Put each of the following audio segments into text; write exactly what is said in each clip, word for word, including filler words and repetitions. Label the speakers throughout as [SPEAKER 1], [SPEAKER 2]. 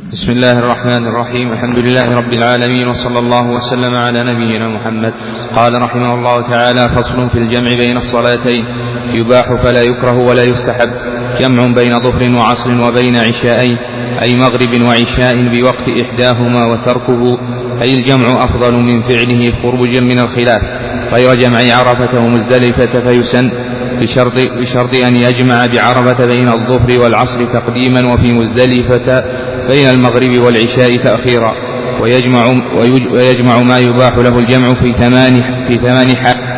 [SPEAKER 1] بسم الله الرحمن الرحيم. الحمد لله رب العالمين، وصلى الله وسلم على نبينا محمد. قال رحمه الله تعالى: فصل في الجمع بين الصلاتين. يباح فلا يكره ولا يستحب جمع بين ظهر وعصر وبين عشاءين، أي مغرب وعشاء بوقت إحداهما، وتركه أي الجمع أفضل من فعله خروجا من الخلاف، غير جمع عرفة ومزدلفة فيسن بشرط, بشرط أن يجمع بعرفة بين الظهر والعصر تقديما، وفي مزدلفة بين المغرب والعشاء تأخيرا، ويجمع, ويجمع ما يباح له الجمع في ثمان, في ثمان حال.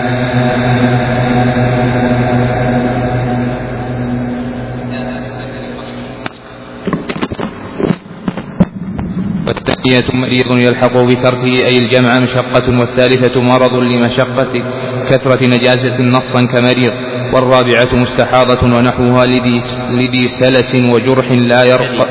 [SPEAKER 1] والثانية مريض يلحق بتركه أي الجمع مشقة، والثالثة مرض لمشقة كثرة نجاسة نصا كمريض، والرابعة مستحاضة ونحوها لذي سلس وجرح لا يرقى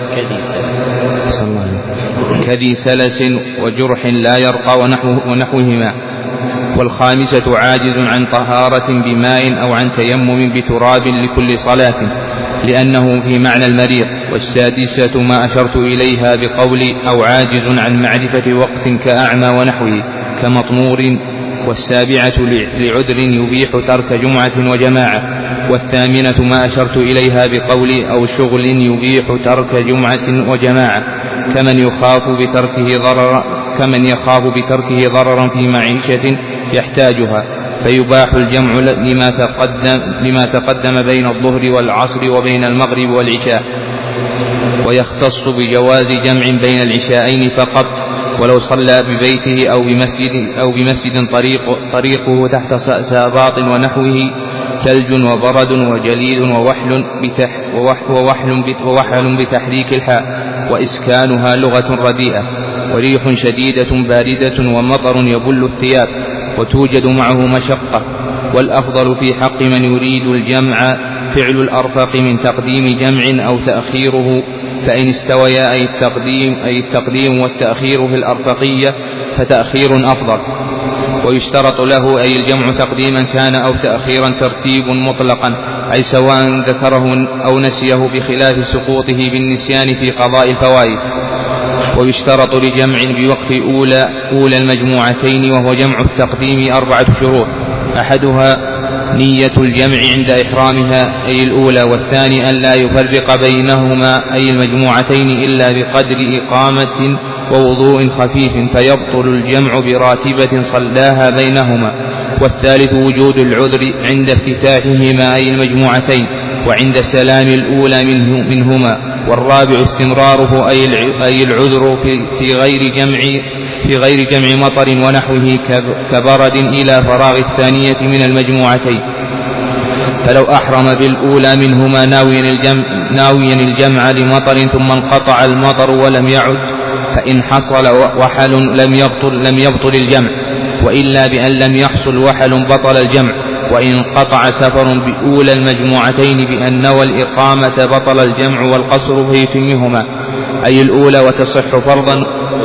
[SPEAKER 1] كذي سلس وجرح لا يرقى ونحوه ونحوهما. والخامسة عاجز عن طهارة بماء أو عن تيمم بتراب لكل صلاة، لأنه في معنى المريض. والسادسة ما أشرت إليها بقولي أو عاجز عن معرفة وقت كأعمى ونحوه كمطمور. والسابعة لعذر يبيح ترك جمعة وجماعة. والثامنة ما أشرت إليها بقولي أو شغل يبيح ترك جمعة وجماعة كمن يخاف بتركه ضررا كمن يخاف بتركه ضررا في معيشة يحتاجها، فيباح الجمع لما تقدم, لما تقدم بين الظهر والعصر وبين المغرب والعشاء. ويختص بجواز جمع بين العشاءين فقط، ولو صلى ببيته أو بمسجد, أو بمسجد طريق طريقه تحت ساباط ونحوه ثلج وبرد وجليد ووحل, بتح ووحل, ووحل بتحريك الحاء، وإسكانها لغة رديئة، وريح شديدة باردة، ومطر يبل الثياب، وتوجد معه مشقة. والأفضل في حق من يريد الجمع فعل الأرفق من تقديم جمع أو تأخيره، فإن استويا أي التقديم, أي التقديم والتأخير في الأرفقية فتأخير أفضل. ويشترط له أي الجمع تقديما كان أو تأخيرا ترتيب مطلقا، أي سواء ذكره أو نسيه، بخلاف سقوطه بالنسيان في قضاء الفوائد. ويشترط لجمع بوقت أولى, أولى المجموعتين وهو جمع التقديم أربعة شروط: أحدها نية الجمع عند إحرامها أي الأولى، والثاني أن لا يفرق بينهما أي المجموعتين إلا بقدر إقامة ووضوء خفيف فيبطل الجمع براتبة صلاها بينهما، والثالث وجود العذر عند افتتاحهما أي المجموعتين وعند سلام الأولى منه منهما، والرابع استمراره أي العذر في غير جمع في غير جمع مطر ونحوه كبرد إلى فراغ الثانية من المجموعتين. فلو أحرم بالأولى منهما ناويا الجمع, ناويا الجمع لمطر ثم انقطع المطر ولم يعد، فإن حصل وحل لم يبطل, لم يبطل الجمع، وإلا بأن لم يحصل وحل بطل الجمع. وإن انقطع سفر بأولى المجموعتين بأن نوى الإقامة بطل الجمع والقصر فيتمهما أي الأولى وتصح فرضا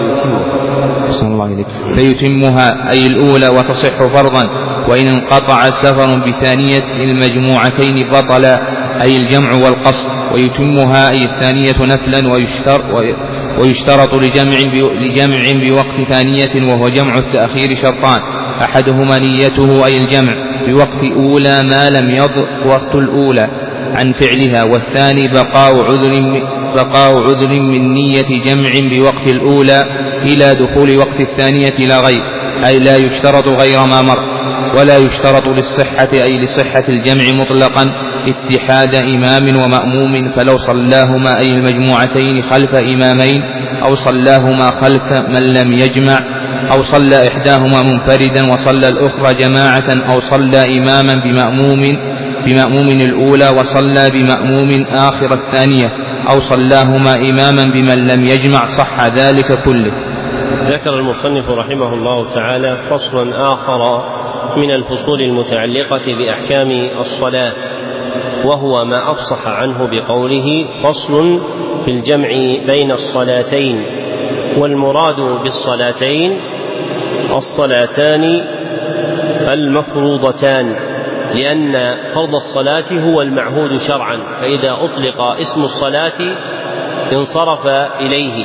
[SPEAKER 1] فيتمها أي الأولى وتصح فرضا. وإن انقطع السفر بثانية المجموعتين بطل أي الجمع والقصر ويتمها أي الثانية نفلا. ويشترط لجمع, لجمع بوقت ثانية وهو جمع التأخير شرطان: أحدهما نيته أي الجمع بوقت أولى ما لم يضر وقت الأولى عن فعلها، والثاني بقاء عذر, بقاء عذر من نية جمع بوقت الأولى إلى دخول وقت الثانية لا غير، أي لا يشترط غير ما مر. ولا يشترط للصحة أي لصحة الجمع مطلقا اتحاد إمام ومأموم، فلو صلاهما أي المجموعتين خلف إمامين أو صلاهما خلف من لم يجمع، أو صلى إحداهما منفردا وصلى الأخرى جماعة، أو صلى إماما بمأموم بمأموم الأولى وصلى بمأموم آخر الثانية، أو صلاهما إماما بمن لم يجمع، صح ذلك كله.
[SPEAKER 2] ذكر المصنف رحمه الله تعالى فصلا آخر من الفصول المتعلقة بأحكام الصلاة، وهو ما أفصح عنه بقوله فصل في الجمع بين الصلاتين. والمراد بالصلاتين الصلاتان المفروضتان، لأن فرض الصلاة هو المعهود شرعا، فإذا أطلق اسم الصلاة انصرف إليه،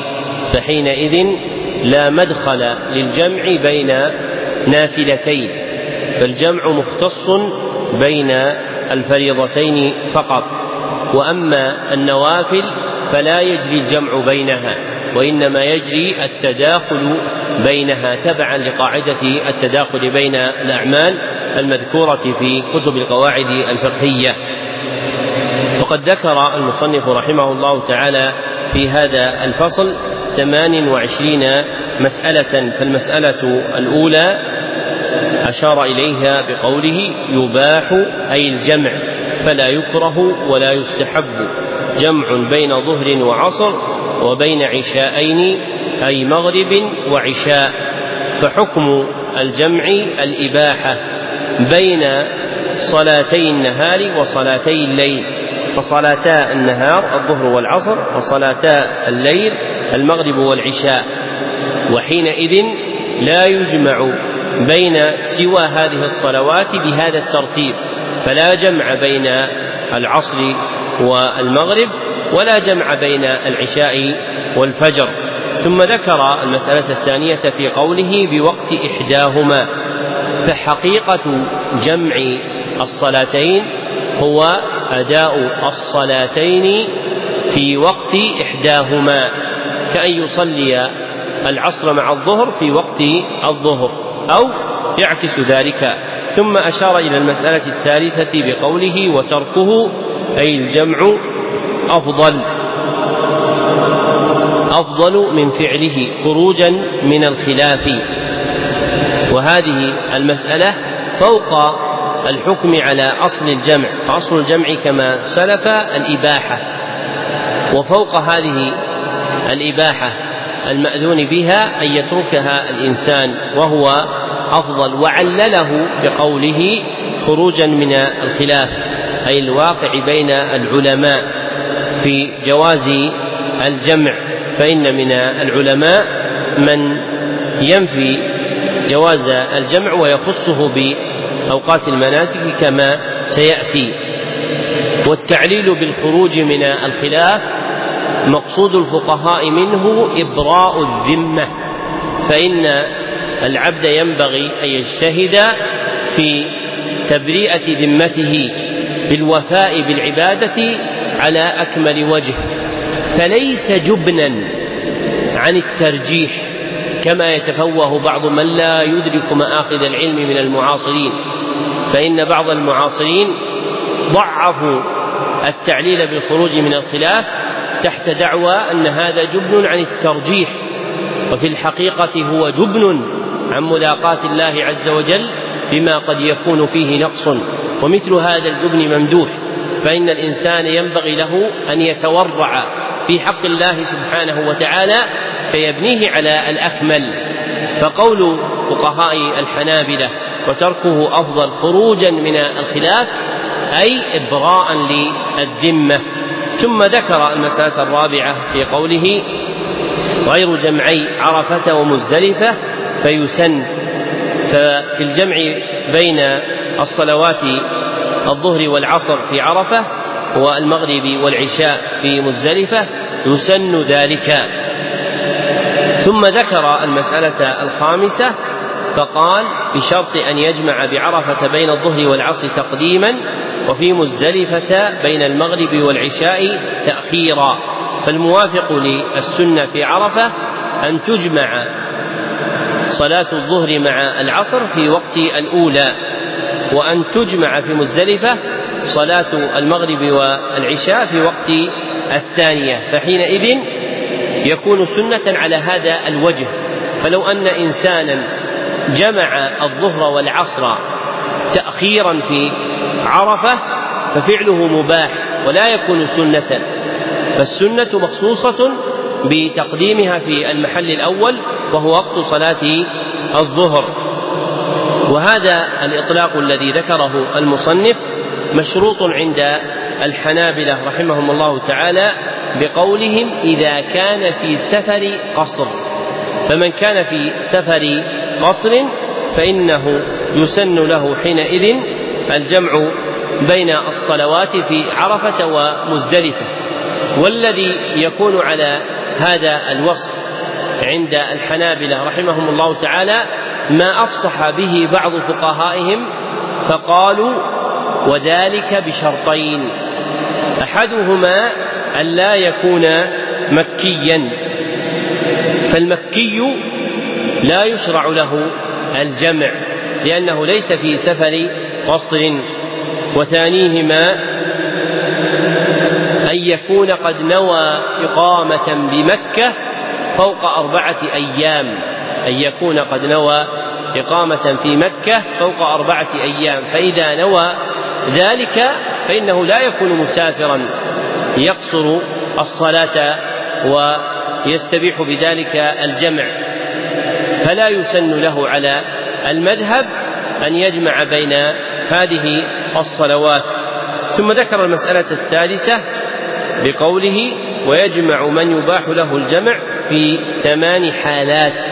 [SPEAKER 2] فحينئذ لا مدخل للجمع بين نافلتين، فالجمع مختص بين الفريضتين فقط، وأما النوافل فلا يجري الجمع بينها، وإنما يجري التداخل بينها تبعا لقاعدة التداخل بين الأعمال المذكورة في كتب القواعد الفقهية. وقد ذكر المصنف رحمه الله تعالى في هذا الفصل ثمان وعشرين مسألة، فالمسألة الأولى أشار إليها بقوله يباح أي الجمع، فلا يكره ولا يستحب، جمع بين ظهر وعصر وبين عشاءين أي مغرب وعشاء. فحكم الجمع الإباحة بين صلاتي النهار وصلاتي الليل، فصلاتا النهار الظهر والعصر، وصلاتا الليل المغرب والعشاء، وحينئذ لا يجمع بين سوى هذه الصلوات بهذا الترتيب، فلا جمع بين العصر والمغرب ولا جمع بين العشاء والفجر. ثم ذكر المسألة الثانية في قوله بوقت إحداهما، فحقيقة جمع الصلاتين هو أداء الصلاتين في وقت إحداهما، كأن يصلي العصر مع الظهر في وقت الظهر أو يعكس ذلك. ثم أشار إلى المسألة الثالثة بقوله وتركه أي الجمع أفضل أفضل من فعله خروجا من الخلاف، وهذه المسألة فوق الحكم على أصل الجمع، فأصل الجمع كما سلف الإباحة، وفوق هذه الإباحة المأذون بها أن يتركها الإنسان وهو أفضل، وعلله بقوله خروجا من الخلاف أي الواقع بين العلماء في جواز الجمع، فإن من العلماء من ينفي جواز الجمع ويخصه بأوقات المناسك كما سيأتي. والتعليل بالخروج من الخلاف مقصود الفقهاء منه إبراء الذمة، فإن العبد ينبغي أن يجتهد في تبرئة ذمته بالوفاء بالعبادة على أكمل وجه، فليس جبنا عن الترجيح كما يتفوه بعض من لا يدرك مآخذ العلم من المعاصرين، فإن بعض المعاصرين ضعفوا التعليل بالخروج من الخلاف تحت دعوى أن هذا جبن عن الترجيح، وفي الحقيقة هو جبن عن ملاقاة الله عز وجل بما قد يكون فيه نقص، ومثل هذا الجبن ممدوح، فإن الإنسان ينبغي له أن يتورع في حق الله سبحانه وتعالى فيبنيه على الأكمل. فقول فقهاء الحنابلة وتركه أفضل خروجا من الخلاف أي إبراء للذمة. ثم ذكر المسألة الرابعة في قوله غير جمعي عرفة ومزدلفة فيسن، ففي الجمع بين الصلوات الظهر والعصر في عرفة والمغرب والعشاء في مزدلفة يسن ذلك. ثم ذكر المسألة الخامسة فقال بشرط أن يجمع بعرفة بين الظهر والعصر تقديما، وفي مزدلفة بين المغرب والعشاء تأخيرا، فالموافق للسنة في عرفة أن تجمع صلاة الظهر مع العصر في وقت الأولى، وأن تجمع في مزدلفة صلاة المغرب والعشاء في وقت الثانية، فحينئذ يكون سنة على هذا الوجه. فلو أن إنسانا جمع الظهر والعصر تأخيرا في عرفة ففعله مباح ولا يكون سنة، فالسنة مخصوصة بتقديمها في المحل الأول وهو وقت صلاة الظهر. وهذا الإطلاق الذي ذكره المصنف مشروط عند الحنابلة رحمهم الله تعالى بقولهم إذا كان في سفر قصر، فمن كان في سفر قصر فإنه يسن له حينئذ الجمع بين الصلوات في عرفة ومزدلفة. والذي يكون على هذا الوصف عند الحنابلة رحمهم الله تعالى ما أفصح به بعض فقهائهم، فقالوا وذلك بشرطين: أحدهما أن لا يكون مكيا، فالمكي لا يشرع له الجمع لأنه ليس في سفر قصر، وثانيهما أن يكون قد نوى إقامة بمكة فوق أربعة أيام أن يكون قد نوى إقامة في مكة فوق أربعة أيام، فإذا نوى ذلك فإنه لا يكون مسافرا يقصر الصلاة ويستبيح بذلك الجمع، فلا يسن له على المذهب أن يجمع بين هذه الصلوات. ثم ذكر المسألة السادسة بقوله: ويجمع من يباح له الجمع في ثمان حالات.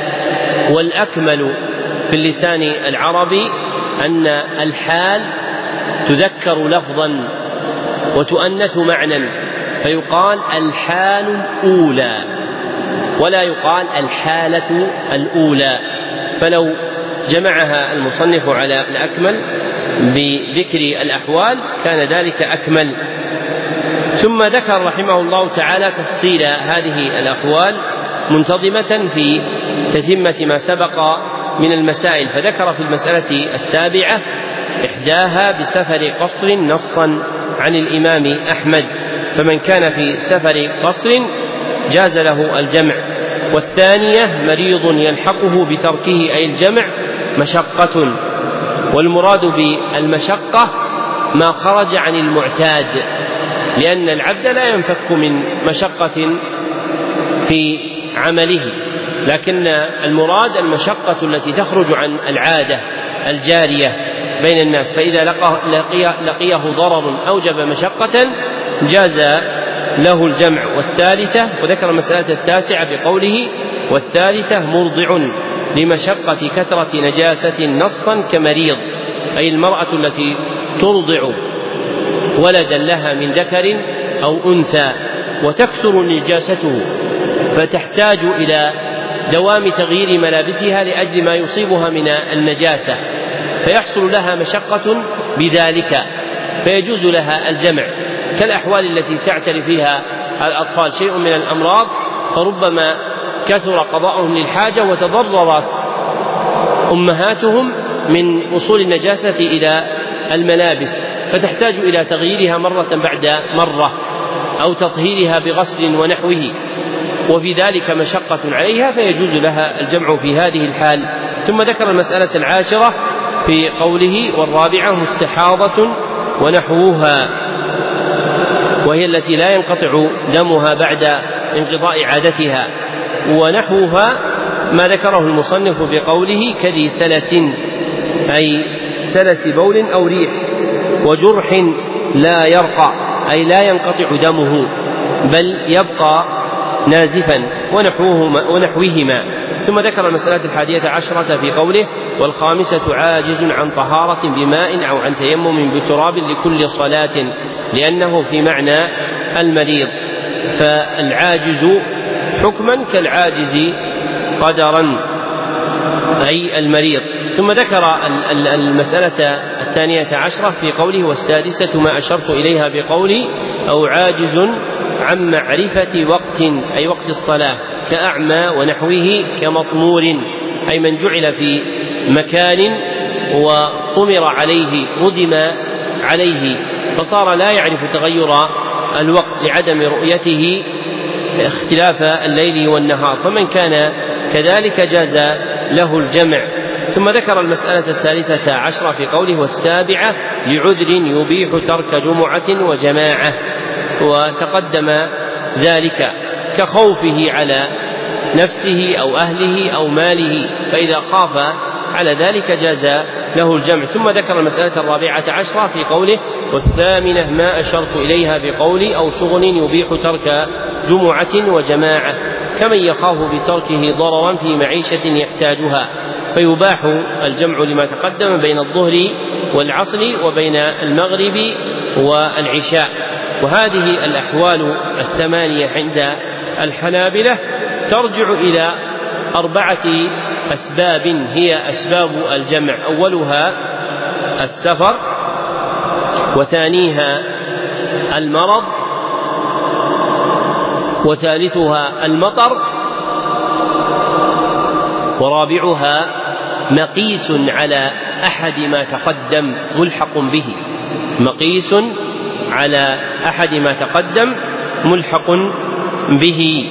[SPEAKER 2] والأكمل في اللسان العربي أن الحال تذكر لفظا وتؤنث معنى، فيقال الحال الأولى ولا يقال الحالة الأولى، فلو جمعها المصنف على الأكمل بذكر الأحوال كان ذلك أكمل. ثم ذكر رحمه الله تعالى تفصيل هذه الأقوال منتظمة في تتمة ما سبق من المسائل، فذكر في المسألة السابعة إحداها بسفر قصر نصا عن الإمام أحمد، فمن كان في سفر قصر جاز له الجمع. والثانية مريض يلحقه بتركه أي الجمع مشقة، والمراد بالمشقة ما خرج عن المعتاد، لأن العبد لا ينفك من مشقة في عمله، لكن المراد المشقة التي تخرج عن العادة الجارية بين الناس، فإذا لقيه, لقيه ضرر أوجب مشقة جاز له الجمع. والثالثة، وذكر المسألة التاسعة بقوله: والثالثة مرضع لمشقة كثرة نجاسة نصا كمريض، أي المرأة التي ترضع ولدا لها من ذكر أو أنثى وتكثر نجاسته فتحتاج إلى دوام تغيير ملابسها لأجل ما يصيبها من النجاسة، فيحصل لها مشقة بذلك فيجوز لها الجمع، كالأحوال التي تعتري فيها الأطفال شيء من الأمراض فربما كثر قضاؤهم للحاجة وتضررت أمهاتهم من وصول النجاسة إلى الملابس، فتحتاج إلى تغييرها مرة بعد مرة أو تطهيرها بغسل ونحوه، وفي ذلك مشقة عليها فيجوز لها الجمع في هذه الحال. ثم ذكر المسألة العاشرة في قوله: والرابعة مستحاضة ونحوها، وهي التي لا ينقطع دمها بعد انقضاء عادتها، ونحوها ما ذكره المصنف بقوله: كذي سلس أي سلس بول أو ريح، وجرح لا يرقى أي لا ينقطع دمه بل يبقى نازفا ونحوهما, ونحوهما. ثم ذكر المسألة الحادية عشرة في قوله: والخامسة عاجز عن طهارة بماء أو عن تيمم بتراب لكل صلاة، لأنه في معنى المريض، فالعاجز حكما كالعاجز قدرا أي المريض. ثم ذكر المسألة الثانية عشرة في قوله: والسادسة ما أشرت إليها بقولي: أو عاجز عن معرفة وقت أي وقت الصلاة كأعمى ونحوه كمطمور، أي من جعل في مكان وطمر عليه ردم عليه فصار لا يعرف تغير الوقت لعدم رؤيته اختلاف الليل والنهار، فمن كان كذلك جاز له الجمع. ثم ذكر المسألة الثالثة عشرة في قوله: والسابعة لعذر يبيح ترك جمعة وجماعة، وتقدم ذلك كخوفه على نفسه أو أهله أو ماله، فإذا خاف على ذلك جاز له الجمع. ثم ذكر المسألة الرابعة عشرة في قوله: والثامنة ما أشرت إليها بقولي: أو شغل يبيح ترك جمعة وجماعة، كمن يخاف بتركه ضررا في معيشة يحتاجها، فيباح الجمع لما تقدم بين الظهر والعصر وبين المغرب والعشاء. وهذه الأحوال الثمانية عند الحنابلة ترجع إلى أربعة أسباب هي أسباب الجمع: أولها السفر، وثانيها المرض، وثالثها المطر، ورابعها مقيس على أحد ما تقدم ملحق به مقيس على أحد ما تقدم ملحق به.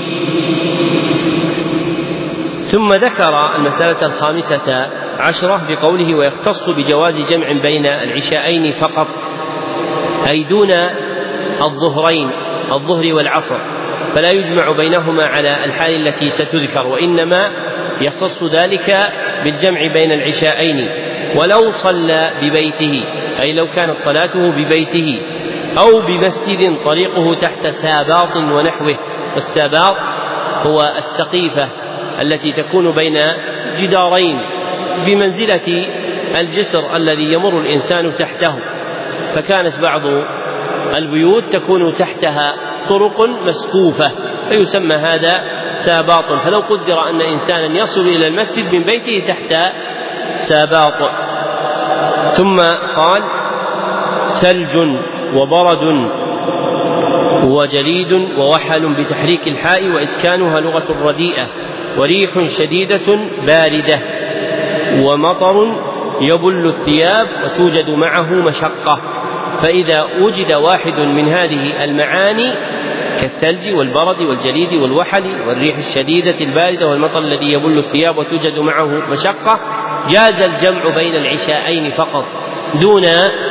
[SPEAKER 2] ثم ذكر المسألة الخامسة عشرة بقوله: ويختص بجواز جمع بين العشاءين فقط، أي دون الظهرين الظهر والعصر، فلا يجمع بينهما على الحال التي ستذكر، وإنما يختص ذلك بالجمع بين العشاءين. ولو صلى ببيته، أي لو كانت صلاته ببيته أو بمسجد طريقه تحت ساباط ونحوه، والساباط هو السقيفة التي تكون بين جدارين بمنزلة الجسر الذي يمر الإنسان تحته، فكانت بعض البيوت تكون تحتها طرق مسقوفة فيسمى هذا ساباط. فلو قدر أن إنسانا يصل إلى المسجد من بيته تحت ساباط. ثم قال: ثلج وبرد وجليد ووحل بتحريك الحاء وإسكانها لغة رديئة، وريح شديدة باردة، ومطر يبل الثياب وتوجد معه مشقة. فإذا وجد واحد من هذه المعاني كالثلج والبرد والجليد والوحل والريح الشديدة الباردة والمطر الذي يبل الثياب وتوجد معه مشقة، جاز الجمع بين العشاءين فقط دون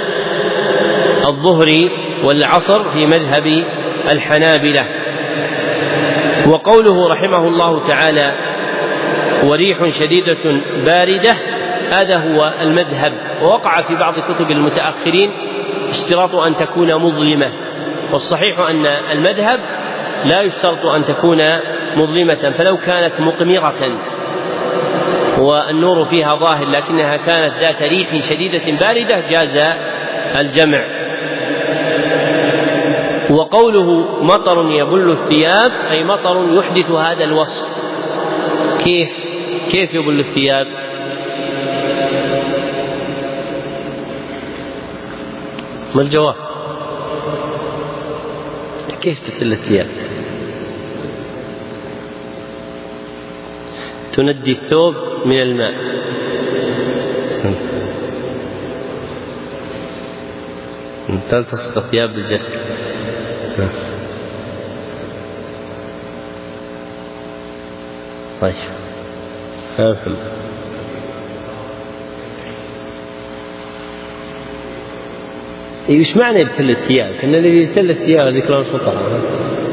[SPEAKER 2] الظهر والعصر في مذهب الحنابلة. وقوله رحمه الله تعالى: وريح شديدة باردة، هذا هو المذهب. ووقع في بعض كتب المتأخرين اشتراط أن تكون مظلمة، والصحيح أن المذهب لا يشترط أن تكون مظلمة، فلو كانت مقمرة والنور فيها ظاهر لكنها كانت ذات ريح شديدة باردة جاز الجمع. وقوله مطر يبل الثياب، أي مطر يحدث هذا الوصف. كيف كيف يبل الثياب؟ ما الجواب؟ كيف تسل الثياب؟ تندي الثوب من الماء. تلتصق الثياب بالجسد. طيب أفهم. إيش معنى يبتل الثياب؟ إن الذي يبتل الثياب ذكر الفقهاء.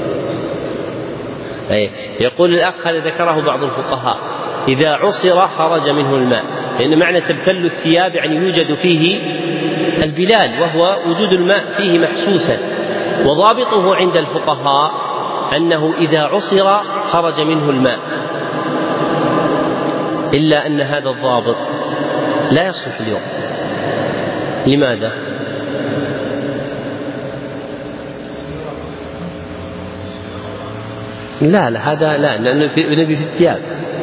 [SPEAKER 2] أي يقول الأخ هذا ذكره بعض الفقهاء: إذا عصر خرج منه الماء، لأن معنى تبتل الثياب يعني يوجد فيه البلال، وهو وجود الماء فيه محسوسا. وضابطه عند الفقهاء أنه إذا عصر خرج منه الماء، إلا أن هذا الضابط لا يصلح اليوم. لماذا؟ لا لا هذا لا، لأن نبي في الثياب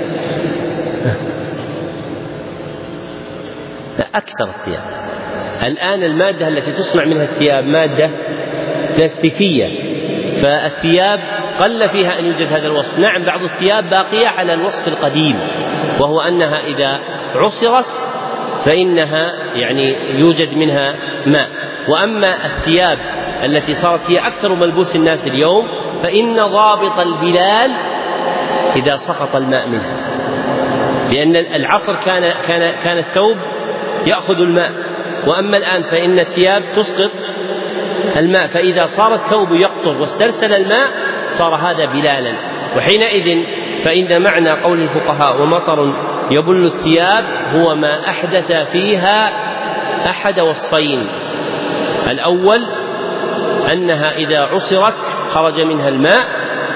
[SPEAKER 2] أكثر الثياب. الآن المادة التي تصنع منها الثياب مادة بلاستيكية، فالثياب قل فيها أن يوجد هذا الوصف. نعم بعض الثياب باقية على الوصف القديم، وهو أنها إذا عصرت فإنها يعني يوجد منها ماء. وأما الثياب التي صارت هي أكثر ملبوس الناس اليوم فإن ضابط البلال إذا سقط الماء منها، لأن العصر كان كان كان الثوب يأخذ الماء، وأما الآن فإن الثياب تسقط الماء، فإذا صار الثوب يقطر واسترسل الماء صار هذا بلالا. وحينئذ فإن معنى قول الفقهاء ومطر يبل الثياب هو ما أحدث فيها أحد وصفين: الأول أنها إذا عصرت خرج منها الماء،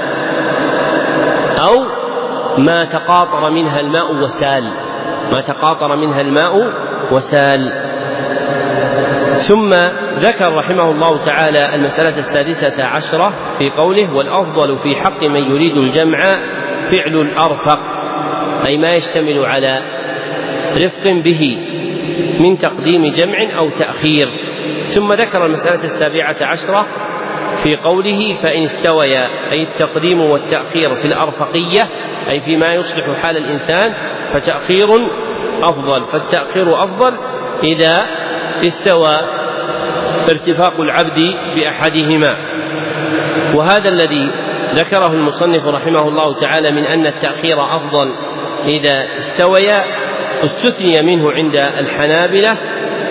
[SPEAKER 2] أو ما تقاطر منها الماء وسال ما تقاطر منها الماء وسال. ثم ذكر رحمه الله تعالى المسألة السادسة عشرة في قوله: والأفضل في حق من يريد الجمع فعل الأرفق، أي ما يشتمل على رفق به من تقديم جمع أو تأخير. ثم ذكر المسألة السابعة عشرة في قوله فإن استويا، أي التقديم والتأخير في الأرفقية، أي فيما يصلح حال الإنسان، فتأخير أفضل، فالتأخير أفضل إذا استوى ارتفاق العبد بأحدهما. وهذا الذي ذكره المصنف رحمه الله تعالى من أن التأخير أفضل إذا استويا استثني منه عند الحنابلة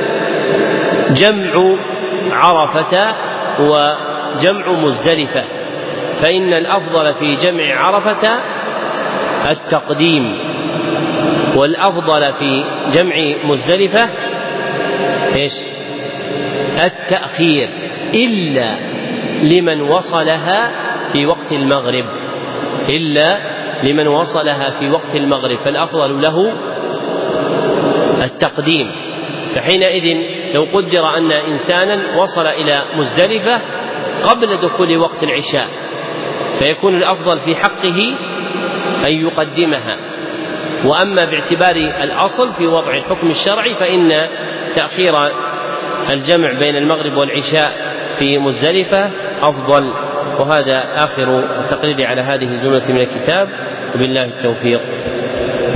[SPEAKER 2] جمع عرفة وجمع مزدلفة، فإن الأفضل في جمع عرفة التقديم، والأفضل في جمع مزدلفة إيش؟ التأخير، إلا لمن وصلها في وقت المغرب، إلا لمن وصلها في وقت المغرب فالأفضل له التقديم. فحينئذ لو قدر أن إنسانا وصل إلى مزدلفة قبل دخول وقت العشاء فيكون الأفضل في حقه أن يقدمها. وأما باعتبار الأصل في وضع الحكم الشرعي فإن تأخير الجمع بين المغرب والعشاء في مزدلفة أفضل. وهذا آخر التقرير على هذه الجملة من الكتاب، وبالله التوفيق.